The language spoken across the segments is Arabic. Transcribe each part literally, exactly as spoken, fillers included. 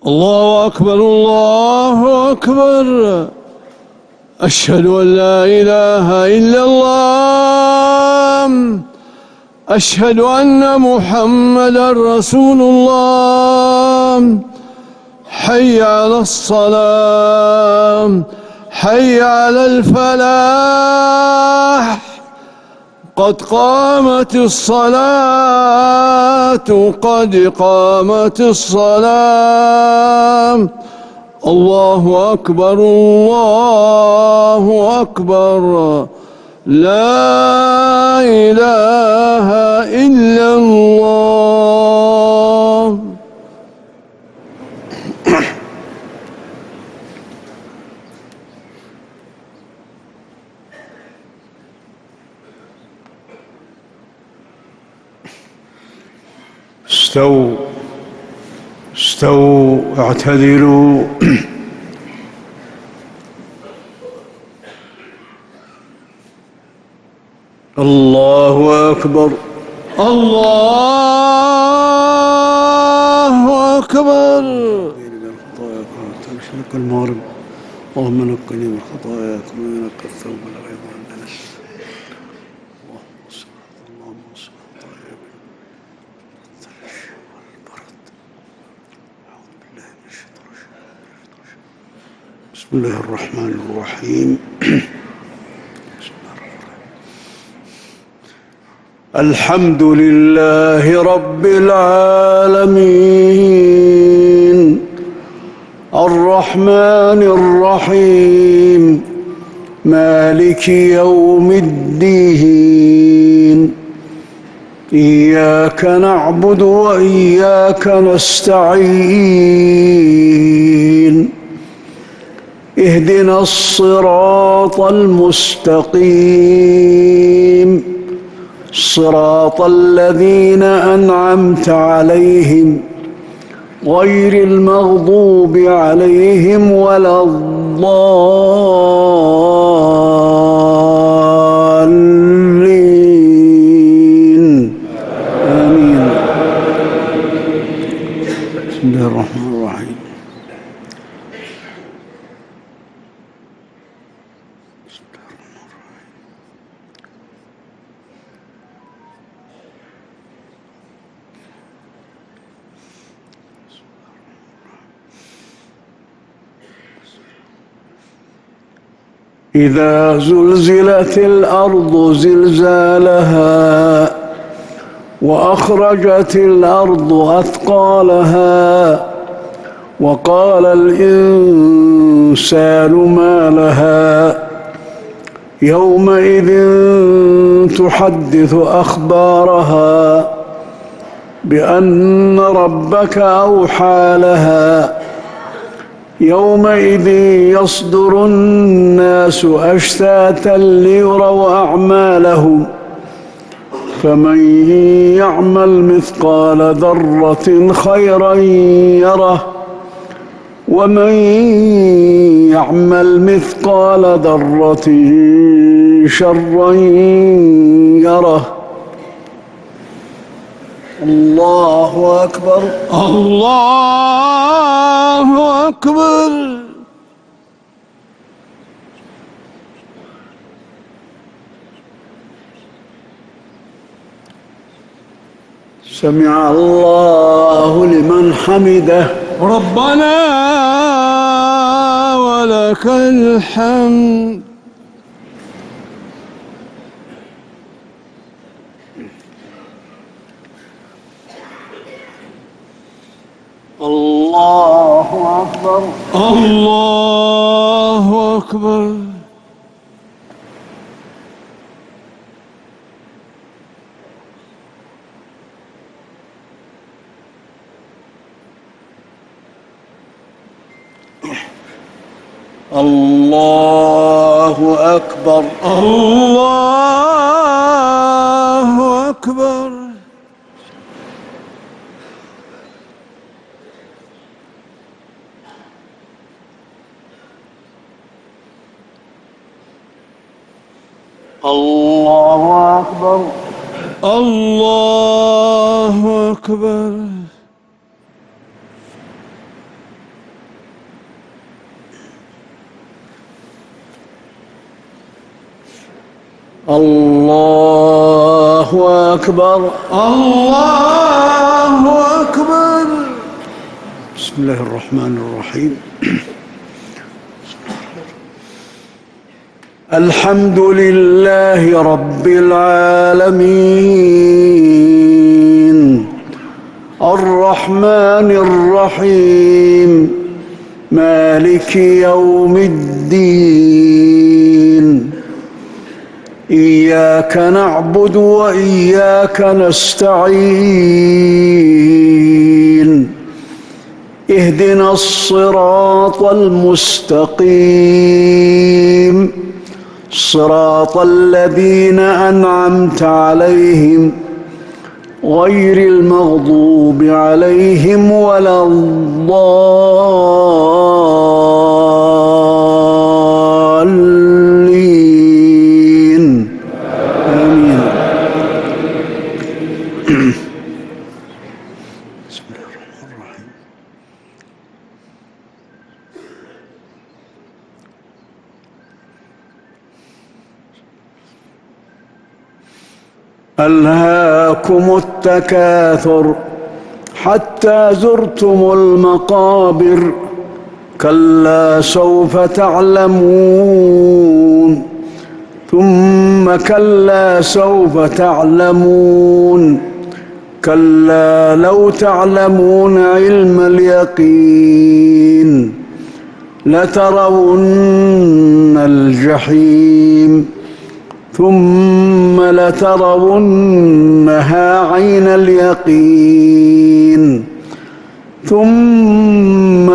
الله أكبر الله أكبر. أشهد أن لا إله إلا الله. أشهد أن محمدًا رسول الله. حي على الصلاة، حي على الفلاح، قد قامت الصلاة، قد قامت الصلاة. الله أكبر الله أكبر. لا إله إلا الله. استووا استووا اعتدلوا. الله أكبر الله أكبر. تشرق المغرب. اللهم نقني من خطاياي كما ينقى الثوب الأبيض من الدنس. اللهم صل اللهم صل طيب والبرد. أعوذ بالله من الشيطان الرجيم. بسم الله الرحمن الرحيم. الحمد لله رب العالمين الرحمن الرحيم مالك يوم الدين. إياك نعبد وإياك نستعين. اهدنا الصراط المستقيم صراط الذين أنعمت عليهم غير المغضوب عليهم ولا الضالين. آمين. بسم الله الرحمن الرحيم. إذا زلزلت الأرض زلزالها وأخرجت الأرض أثقالها وقال الإنسان ما لها يومئذ تحدث أخبارها بأن ربك أوحى لها يومئذ يصدر الناس أشتاتا ليروا أعمالهم فمن يعمل مثقال ذرة خيرا يره ومن يعمل مثقال ذرة شرا يره. الله أكبر الله أكبر. سمع الله لمن حمده. ربنا ولك الحمد. الله أكبر الله أكبر. الله أكبر الله أكبر. الله أكبر الله أكبر. الله أكبر. الله أكبر. بسم الله الرحمن الرحيم. الحمد لله رب العالمين الرحمن الرحيم مالك يوم الدين إياك نعبد وإياك نستعين اهدنا الصراط المستقيم صراط الذين أنعمت عليهم غير المغضوب عليهم ولا الضالين آمين. بسم الله الرحمن الرحيم. ألهاكم التكاثر حتى زرتم المقابر كلا سوف تعلمون ثم كلا سوف تعلمون كلا لو تعلمون علم اليقين لترون الجحيم ثم لترونها عين اليقين ثم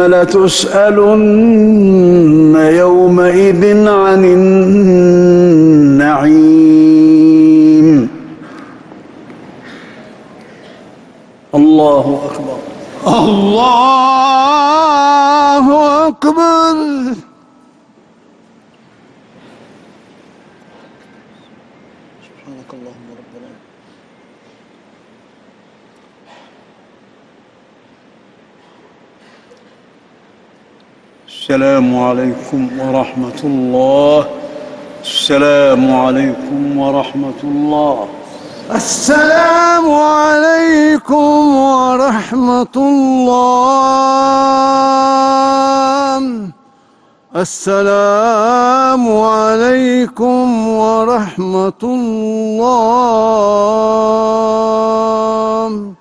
لتسألن يومئذ عن النعيم. الله أكبر. الله أكبر. سبحانك اللهم ربنا. السلام عليكم ورحمة الله. السلام عليكم ورحمة الله. السلام عليكم ورحمة الله. السلام عليكم ورحمة الله.